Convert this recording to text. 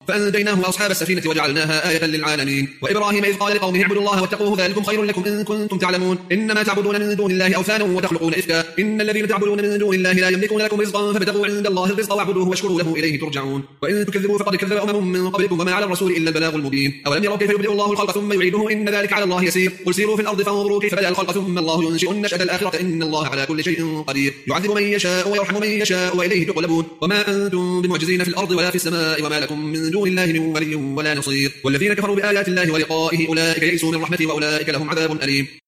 فأنجيناه وأصحاب السفينة وجعلناها آية للعالمين. وإبراهيم إذ قال لقومه اعبدوا الله واتقوه ذلكم خير لكم إن كنتم تعلمون. إنما تعبدون من دون الله أوثانا وتخلقون إفكا إن الذين تعبدون من دون الله لا يملكون لكم رزقا فابتغوا عند الله الرزق واعبدوه واشكروا له إليه ترجعون. وإن تكذبوا فقد كذب أمم من قبلكم وما على الرسول إلا البلاغ المبين. أولم يروا كيف يبدئ الله الخلق ثم يعيده إن ذلك على الله يسير. قل سيروا في الأرض فانظروا كيف بدأ الخلق ثم الله ينشئ النشأة الآخرة إن الله على كل شيء قدير. يعذب من يشاء ويرحم من يشاء وإليه تقلبون. وما أنتم بمعجزين في الأرض ولا في السماء وما لكم من دون الله من ولي ولا نصير. والذين كفروا بآيات الله ولقائه أولئك يئسوا من رحمته وأولئك لهم عذاب أليم.